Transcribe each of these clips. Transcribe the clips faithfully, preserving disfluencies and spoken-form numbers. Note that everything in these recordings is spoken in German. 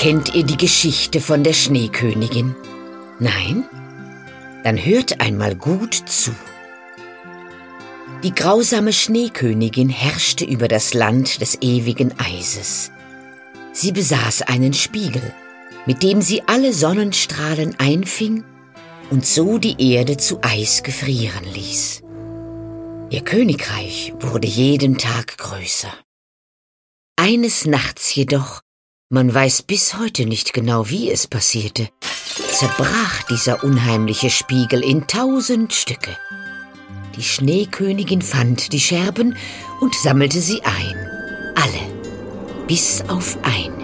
Kennt ihr die Geschichte von der Schneekönigin? Nein? Dann hört einmal gut zu. Die grausame Schneekönigin herrschte über das Land des ewigen Eises. Sie besaß einen Spiegel, mit dem sie alle Sonnenstrahlen einfing und so die Erde zu Eis gefrieren ließ. Ihr Königreich wurde jeden Tag größer. Eines Nachts jedoch, man weiß bis heute nicht genau, wie es passierte, zerbrach dieser unheimliche Spiegel in tausend Stücke. Die Schneekönigin fand die Scherben und sammelte sie ein. Alle, bis auf eine.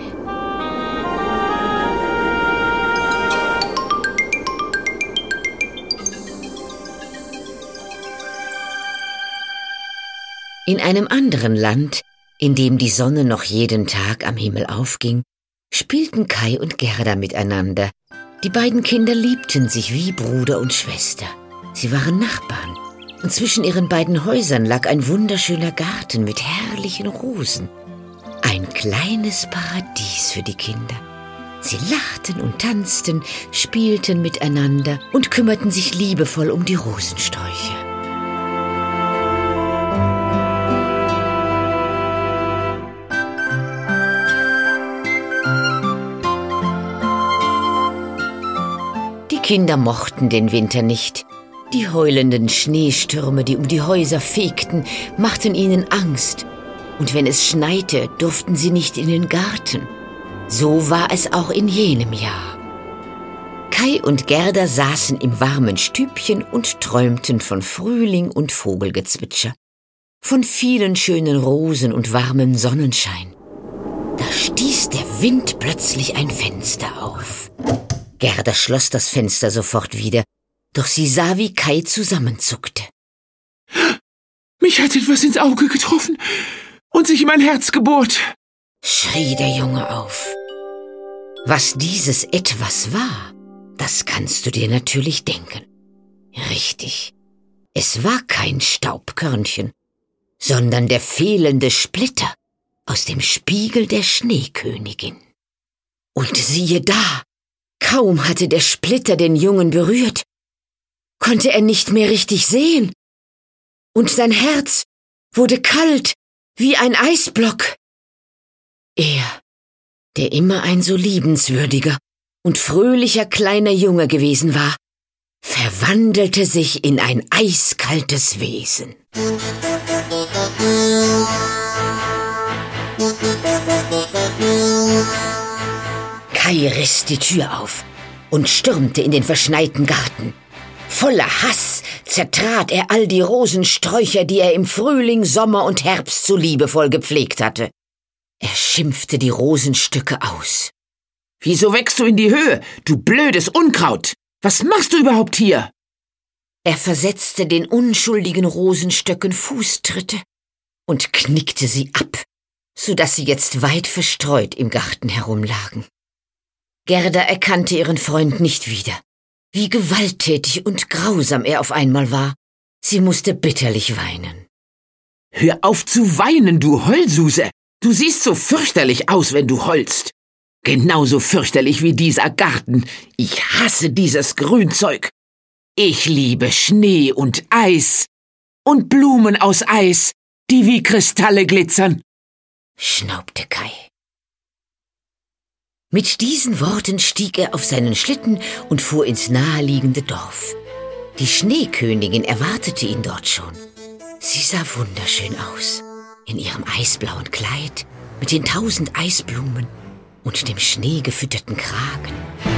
In einem anderen Land, in dem die Sonne noch jeden Tag am Himmel aufging, spielten Kai und Gerda miteinander. Die beiden Kinder liebten sich wie Bruder und Schwester. Sie waren Nachbarn, und zwischen ihren beiden Häusern lag ein wunderschöner Garten mit herrlichen Rosen. Ein kleines Paradies für die Kinder. Sie lachten und tanzten, spielten miteinander und kümmerten sich liebevoll um die Rosensträucher. Die Kinder mochten den Winter nicht. Die heulenden Schneestürme, die um die Häuser fegten, machten ihnen Angst. Und wenn es schneite, durften sie nicht in den Garten. So war es auch in jenem Jahr. Kai und Gerda saßen im warmen Stübchen und träumten von Frühling und Vogelgezwitscher, von vielen schönen Rosen und warmem Sonnenschein. Da stieß der Wind plötzlich ein Fenster auf. Gerda schloss das Fenster sofort wieder, doch sie sah, wie Kai zusammenzuckte. »Mich hat etwas ins Auge getroffen und sich in mein Herz gebohrt«, schrie der Junge auf. Was dieses Etwas war, das kannst du dir natürlich denken. Richtig, es war kein Staubkörnchen, sondern der fehlende Splitter aus dem Spiegel der Schneekönigin. Und siehe da, kaum hatte der Splitter den Jungen berührt, konnte er nicht mehr richtig sehen. Und sein Herz wurde kalt wie ein Eisblock. Er, der immer ein so liebenswürdiger und fröhlicher kleiner Junge gewesen war, verwandelte sich in ein eiskaltes Wesen. Kai riss die Tür auf und stürmte in den verschneiten Garten. Voller Hass zertrat er all die Rosensträucher, die er im Frühling, Sommer und Herbst so liebevoll gepflegt hatte. Er schimpfte die Rosenstücke aus. »Wieso wächst du in die Höhe, du blödes Unkraut? Was machst du überhaupt hier?« Er versetzte den unschuldigen Rosenstöcken Fußtritte und knickte sie ab, so dass sie jetzt weit verstreut im Garten herumlagen. Gerda erkannte ihren Freund nicht wieder. Wie gewalttätig und grausam er auf einmal war. Sie musste bitterlich weinen. »Hör auf zu weinen, du Heulsuse! Du siehst so fürchterlich aus, wenn du heulst. Genauso fürchterlich wie dieser Garten. Ich hasse dieses Grünzeug. Ich liebe Schnee und Eis und Blumen aus Eis, die wie Kristalle glitzern«, schnaubte Kai. Mit diesen Worten stieg er auf seinen Schlitten und fuhr ins naheliegende Dorf. Die Schneekönigin erwartete ihn dort schon. Sie sah wunderschön aus, in ihrem eisblauen Kleid, mit den tausend Eisblumen und dem schneegefütterten Kragen.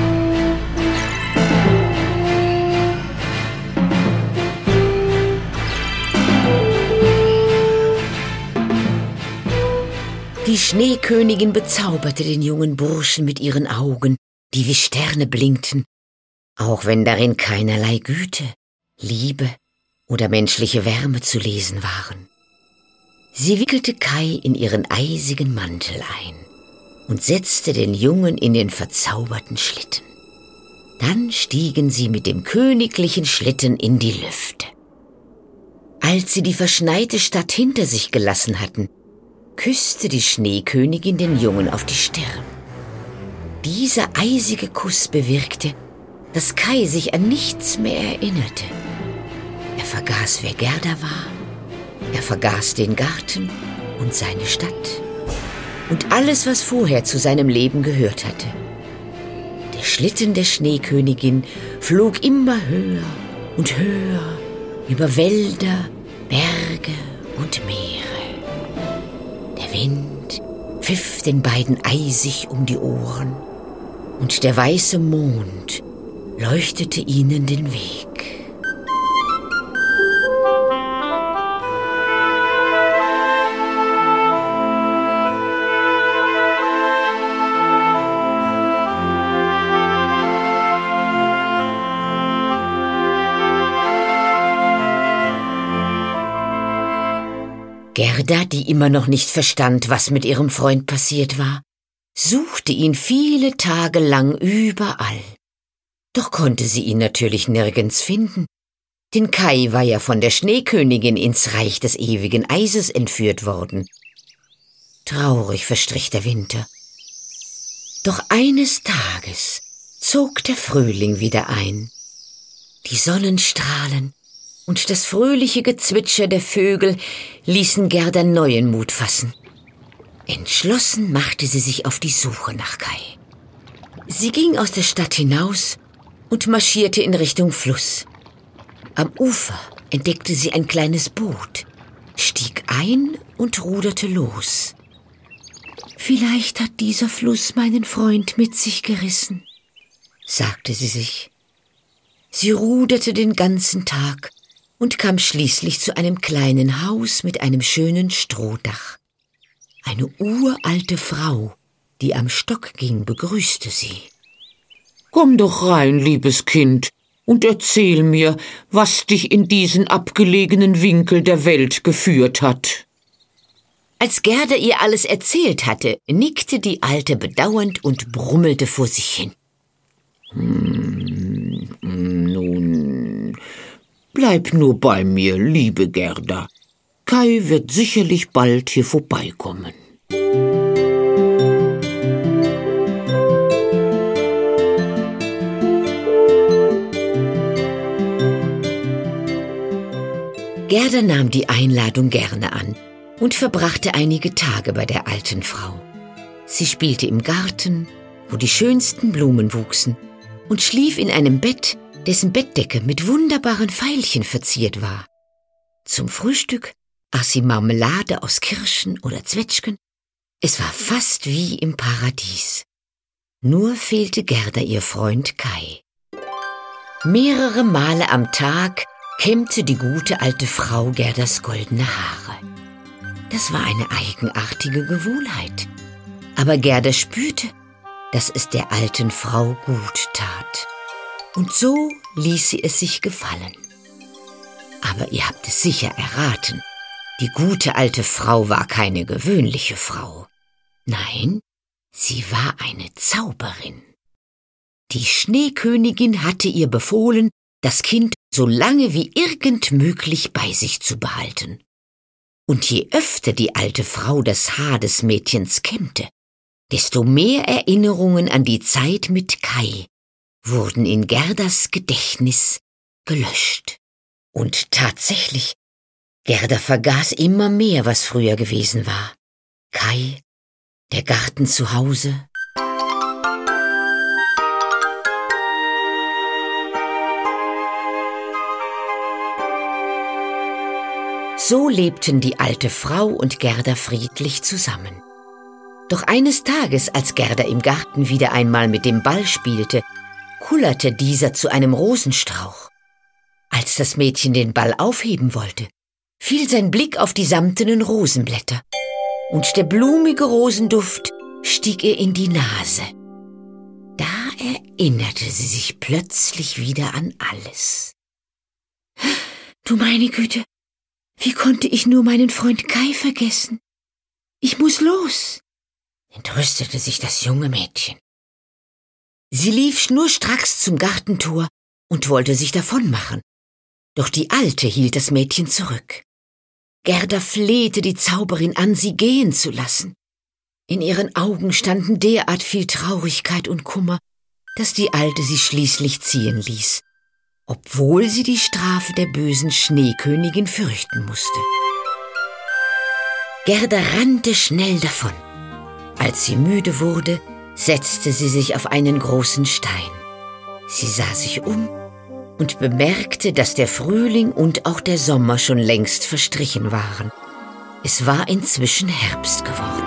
Die Schneekönigin bezauberte den jungen Burschen mit ihren Augen, die wie Sterne blinkten, auch wenn darin keinerlei Güte, Liebe oder menschliche Wärme zu lesen waren. Sie wickelte Kai in ihren eisigen Mantel ein und setzte den Jungen in den verzauberten Schlitten. Dann stiegen sie mit dem königlichen Schlitten in die Lüfte. Als sie die verschneite Stadt hinter sich gelassen hatten, küsste die Schneekönigin den Jungen auf die Stirn. Dieser eisige Kuss bewirkte, dass Kai sich an nichts mehr erinnerte. Er vergaß, wer Gerda war. Er vergaß den Garten und seine Stadt und alles, was vorher zu seinem Leben gehört hatte. Der Schlitten der Schneekönigin flog immer höher und höher über Wälder, Berge und Meere. Der Wind pfiff den beiden eisig um die Ohren und der weiße Mond leuchtete ihnen den Weg. Gerda, die immer noch nicht verstand, was mit ihrem Freund passiert war, suchte ihn viele Tage lang überall. Doch konnte sie ihn natürlich nirgends finden, denn Kai war ja von der Schneekönigin ins Reich des ewigen Eises entführt worden. Traurig verstrich der Winter. Doch eines Tages zog der Frühling wieder ein. Die Sonnenstrahlen und das fröhliche Gezwitscher der Vögel ließen Gerda neuen Mut fassen. Entschlossen machte sie sich auf die Suche nach Kai. Sie ging aus der Stadt hinaus und marschierte in Richtung Fluss. Am Ufer entdeckte sie ein kleines Boot, stieg ein und ruderte los. »Vielleicht hat dieser Fluss meinen Freund mit sich gerissen«, sagte sie sich. Sie ruderte den ganzen Tag und kam schließlich zu einem kleinen Haus mit einem schönen Strohdach. Eine uralte Frau, die am Stock ging, begrüßte sie. »Komm doch rein, liebes Kind, und erzähl mir, was dich in diesen abgelegenen Winkel der Welt geführt hat.« Als Gerda ihr alles erzählt hatte, nickte die Alte bedauernd und brummelte vor sich hin. Hm, nun, bleib nur bei mir, liebe Gerda. Kai wird sicherlich bald hier vorbeikommen. Gerda nahm die Einladung gerne an und verbrachte einige Tage bei der alten Frau. Sie spielte im Garten, wo die schönsten Blumen wuchsen, und schlief in einem Bett, dessen Bettdecke mit wunderbaren Veilchen verziert war. Zum Frühstück aß sie Marmelade aus Kirschen oder Zwetschgen. Es war fast wie im Paradies. Nur fehlte Gerda ihr Freund Kai. Mehrere Male am Tag kämmte die gute alte Frau Gerdas goldene Haare. Das war eine eigenartige Gewohnheit. Aber Gerda spürte, dass es der alten Frau gut tat. Und so ließ sie es sich gefallen. Aber ihr habt es sicher erraten, die gute alte Frau war keine gewöhnliche Frau. Nein, sie war eine Zauberin. Die Schneekönigin hatte ihr befohlen, das Kind so lange wie irgend möglich bei sich zu behalten. Und je öfter die alte Frau das Haar des Mädchens kämmte, desto mehr Erinnerungen an die Zeit mit Kai wurden in Gerdas Gedächtnis gelöscht. Und tatsächlich, Gerda vergaß immer mehr, was früher gewesen war. Kai, der Garten zu Hause. So lebten die alte Frau und Gerda friedlich zusammen. Doch eines Tages, als Gerda im Garten wieder einmal mit dem Ball spielte, kullerte dieser zu einem Rosenstrauch. Als das Mädchen den Ball aufheben wollte, fiel sein Blick auf die samtenen Rosenblätter, und der blumige Rosenduft stieg ihr in die Nase. Da erinnerte sie sich plötzlich wieder an alles. »Du meine Güte, wie konnte ich nur meinen Freund Kai vergessen? Ich muss los«, entrüstete sich das junge Mädchen. Sie lief schnurstracks zum Gartentor und wollte sich davonmachen. Doch die Alte hielt das Mädchen zurück. Gerda flehte die Zauberin an, sie gehen zu lassen. In ihren Augen standen derart viel Traurigkeit und Kummer, dass die Alte sie schließlich ziehen ließ, obwohl sie die Strafe der bösen Schneekönigin fürchten musste. Gerda rannte schnell davon. Als sie müde wurde, setzte sie sich auf einen großen Stein. Sie sah sich um und bemerkte, dass der Frühling und auch der Sommer schon längst verstrichen waren. Es war inzwischen Herbst geworden.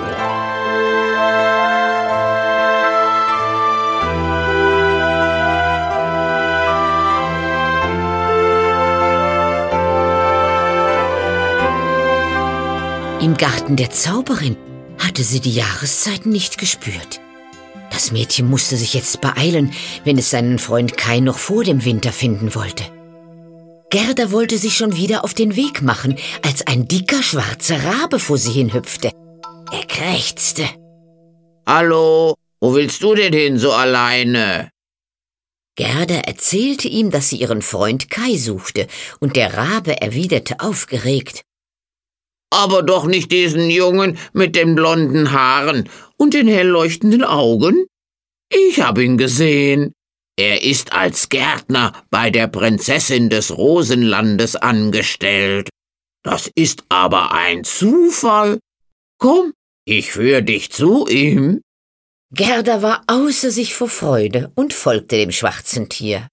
Im Garten der Zauberin hatte sie die Jahreszeiten nicht gespürt. Das Mädchen musste sich jetzt beeilen, wenn es seinen Freund Kai noch vor dem Winter finden wollte. Gerda wollte sich schon wieder auf den Weg machen, als ein dicker, schwarzer Rabe vor sie hinhüpfte. Er krächzte. »Hallo, wo willst du denn hin so alleine?« Gerda erzählte ihm, dass sie ihren Freund Kai suchte, und der Rabe erwiderte aufgeregt. »Aber doch nicht diesen Jungen mit den blonden Haaren und den hell leuchtenden Augen? Ich habe ihn gesehen. Er ist als Gärtner bei der Prinzessin des Rosenlandes angestellt. Das ist aber ein Zufall. Komm, ich führe dich zu ihm.« Gerda war außer sich vor Freude und folgte dem schwarzen Tier.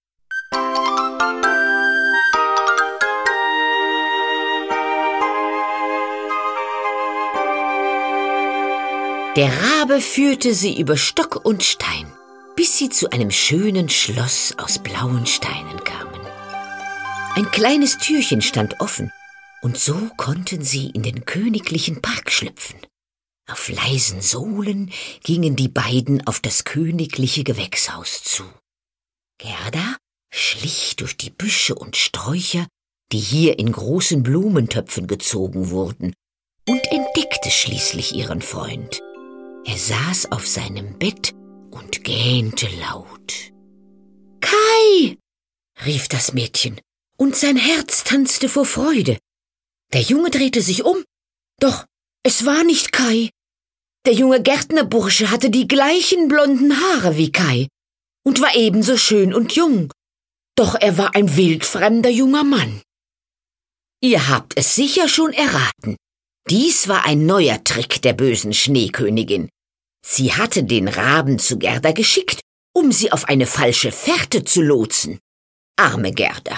Der Rabe führte sie über Stock und Stein, bis sie zu einem schönen Schloss aus blauen Steinen kamen. Ein kleines Türchen stand offen, und so konnten sie in den königlichen Park schlüpfen. Auf leisen Sohlen gingen die beiden auf das königliche Gewächshaus zu. Gerda schlich durch die Büsche und Sträucher, die hier in großen Blumentöpfen gezogen wurden, und entdeckte schließlich ihren Freund. Er saß auf seinem Bett und gähnte laut. »Kai!« rief das Mädchen, und sein Herz tanzte vor Freude. Der Junge drehte sich um, doch es war nicht Kai. Der junge Gärtnerbursche hatte die gleichen blonden Haare wie Kai und war ebenso schön und jung, doch er war ein wildfremder junger Mann. Ihr habt es sicher schon erraten. Dies war ein neuer Trick der bösen Schneekönigin. Sie hatte den Raben zu Gerda geschickt, um sie auf eine falsche Fährte zu lotsen. Arme Gerda.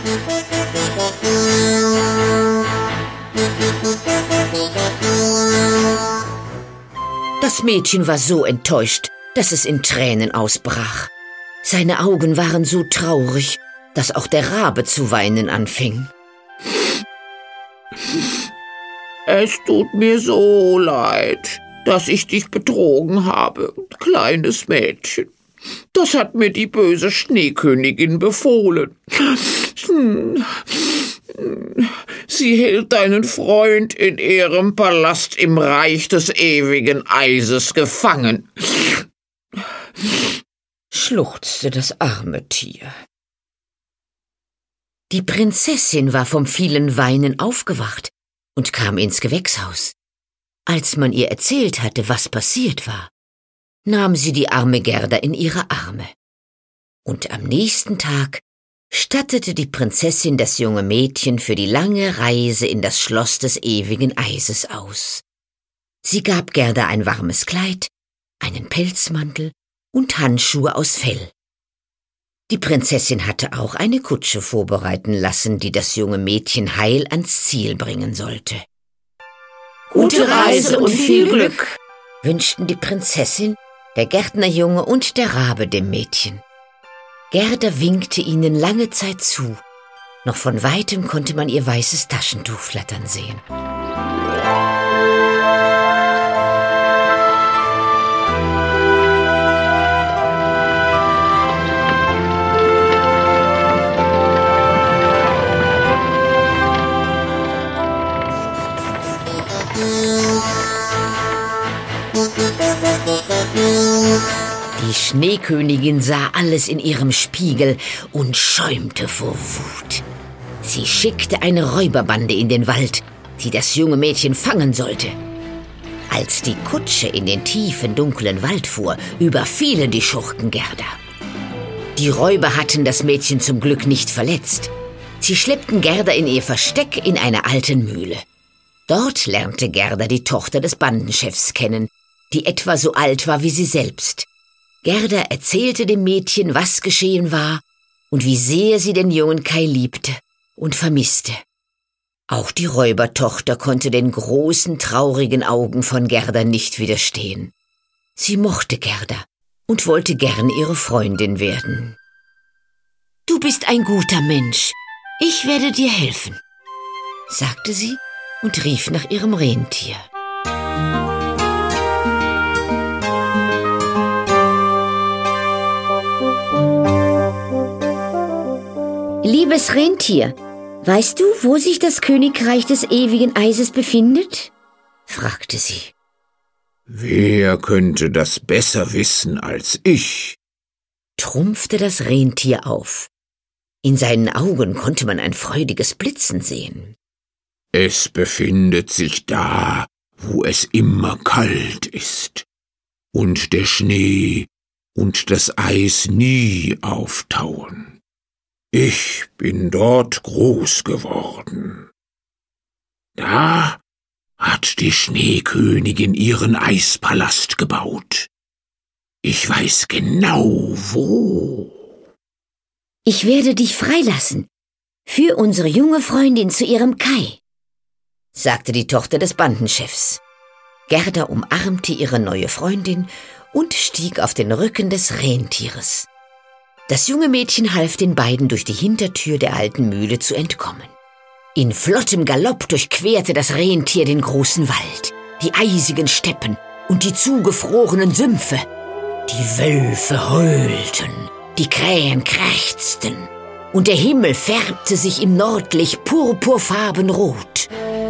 Das Mädchen war so enttäuscht, dass es in Tränen ausbrach. Seine Augen waren so traurig, dass auch der Rabe zu weinen anfing. »Es tut mir so leid, dass ich dich betrogen habe, kleines Mädchen. Das hat mir die böse Schneekönigin befohlen. Sie hält deinen Freund in ihrem Palast im Reich des ewigen Eises gefangen«, schluchzte das arme Tier. Die Prinzessin war vom vielen Weinen aufgewacht und kam ins Gewächshaus. Als man ihr erzählt hatte, was passiert war, nahm sie die arme Gerda in ihre Arme. Und am nächsten Tag stattete die Prinzessin das junge Mädchen für die lange Reise in das Schloss des ewigen Eises aus. Sie gab Gerda ein warmes Kleid, einen Pelzmantel und Handschuhe aus Fell. Die Prinzessin hatte auch eine Kutsche vorbereiten lassen, die das junge Mädchen heil ans Ziel bringen sollte. »Gute Reise und viel Glück«, wünschten die Prinzessin, der Gärtnerjunge und der Rabe dem Mädchen. Gerda winkte ihnen lange Zeit zu. Noch von weitem konnte man ihr weißes Taschentuch flattern sehen. Die Schneekönigin sah alles in ihrem Spiegel und schäumte vor Wut. Sie schickte eine Räuberbande in den Wald, die das junge Mädchen fangen sollte. Als die Kutsche in den tiefen, dunklen Wald fuhr, überfielen die Schurken Gerda. Die Räuber hatten das Mädchen zum Glück nicht verletzt. Sie schleppten Gerda in ihr Versteck in einer alten Mühle. Dort lernte Gerda die Tochter des Bandenchefs kennen, die etwa so alt war wie sie selbst. Gerda erzählte dem Mädchen, was geschehen war und wie sehr sie den jungen Kai liebte und vermisste. Auch die Räubertochter konnte den großen, traurigen Augen von Gerda nicht widerstehen. Sie mochte Gerda und wollte gern ihre Freundin werden. »Du bist ein guter Mensch. Ich werde dir helfen«, sagte sie und rief nach ihrem Rentier. »Liebes Rentier, weißt du, wo sich das Königreich des ewigen Eises befindet?« fragte sie. »Wer könnte das besser wissen als ich?« trumpfte das Rentier auf. In seinen Augen konnte man ein freudiges Blitzen sehen. »Es befindet sich da, wo es immer kalt ist und der Schnee und das Eis nie auftauen. Ich bin dort groß geworden. Da hat die Schneekönigin ihren Eispalast gebaut. Ich weiß genau, wo.« »Ich werde dich freilassen. Für unsere junge Freundin zu ihrem Kai«, sagte die Tochter des Bandenchefs. Gerda umarmte ihre neue Freundin und stieg auf den Rücken des Rentieres. Das junge Mädchen half den beiden, durch die Hintertür der alten Mühle zu entkommen. In flottem Galopp durchquerte das Rentier den großen Wald, die eisigen Steppen und die zugefrorenen Sümpfe. Die Wölfe heulten, die Krähen krächzten und der Himmel färbte sich im Nordlicht purpurfarben rot.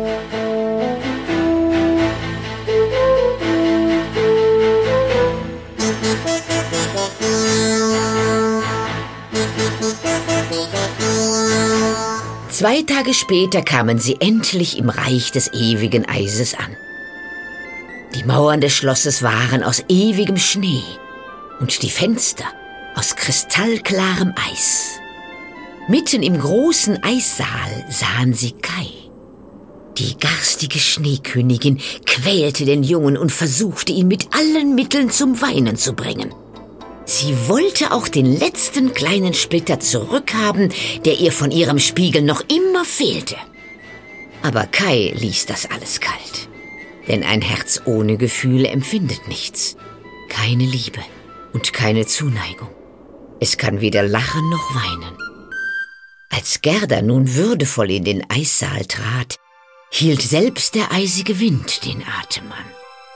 Zwei Tage später kamen sie endlich im Reich des ewigen Eises an. Die Mauern des Schlosses waren aus ewigem Schnee und die Fenster aus kristallklarem Eis. Mitten im großen Eissaal sahen sie Kai. Die garstige Schneekönigin quälte den Jungen und versuchte, ihn mit allen Mitteln zum Weinen zu bringen. Sie wollte auch den letzten kleinen Splitter zurückhaben, der ihr von ihrem Spiegel noch immer fehlte. Aber Kai ließ das alles kalt. Denn ein Herz ohne Gefühle empfindet nichts. Keine Liebe und keine Zuneigung. Es kann weder lachen noch weinen. Als Gerda nun würdevoll in den Eissaal trat, hielt selbst der eisige Wind den Atem an.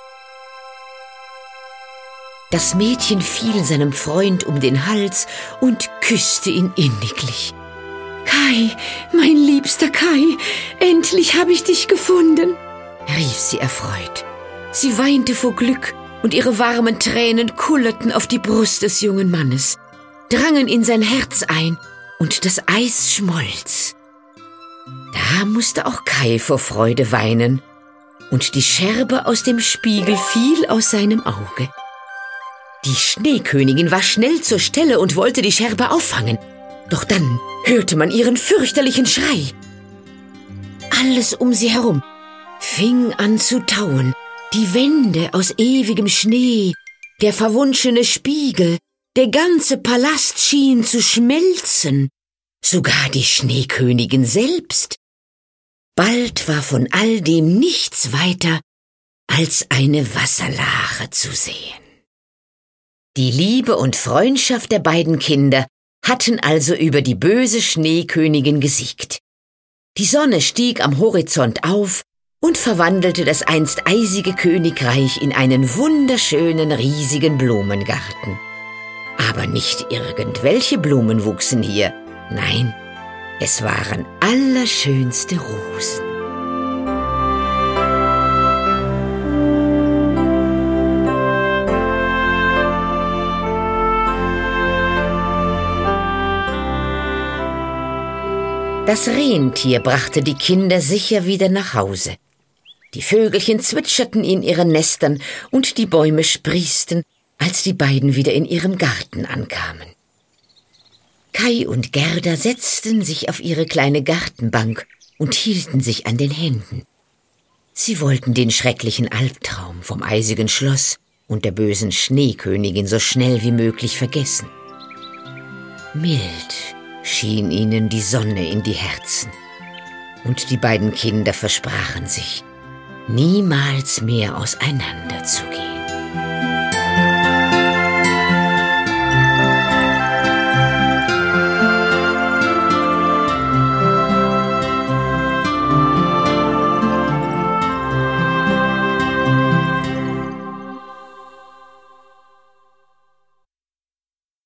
Das Mädchen fiel seinem Freund um den Hals und küsste ihn inniglich. »Kai, mein liebster Kai, endlich habe ich dich gefunden«, rief sie erfreut. Sie weinte vor Glück und ihre warmen Tränen kullerten auf die Brust des jungen Mannes, drangen in sein Herz ein und das Eis schmolz. Da musste auch Kai vor Freude weinen und die Scherbe aus dem Spiegel fiel aus seinem Auge. Die Schneekönigin war schnell zur Stelle und wollte die Scherbe auffangen. Doch dann hörte man ihren fürchterlichen Schrei. Alles um sie herum fing an zu tauen. Die Wände aus ewigem Schnee, der verwunschene Spiegel, der ganze Palast schien zu schmelzen. Sogar die Schneekönigin selbst. Bald war von all dem nichts weiter als eine Wasserlache zu sehen. Die Liebe und Freundschaft der beiden Kinder hatten also über die böse Schneekönigin gesiegt. Die Sonne stieg am Horizont auf und verwandelte das einst eisige Königreich in einen wunderschönen, riesigen Blumengarten. Aber nicht irgendwelche Blumen wuchsen hier. Nein, es waren allerschönste Rosen. Das Rentier brachte die Kinder sicher wieder nach Hause. Die Vögelchen zwitscherten in ihren Nestern und die Bäume sprießten, als die beiden wieder in ihrem Garten ankamen. Kai und Gerda setzten sich auf ihre kleine Gartenbank und hielten sich an den Händen. Sie wollten den schrecklichen Albtraum vom eisigen Schloss und der bösen Schneekönigin so schnell wie möglich vergessen. Mild schien ihnen die Sonne in die Herzen, und die beiden Kinder versprachen sich, niemals mehr auseinanderzugehen.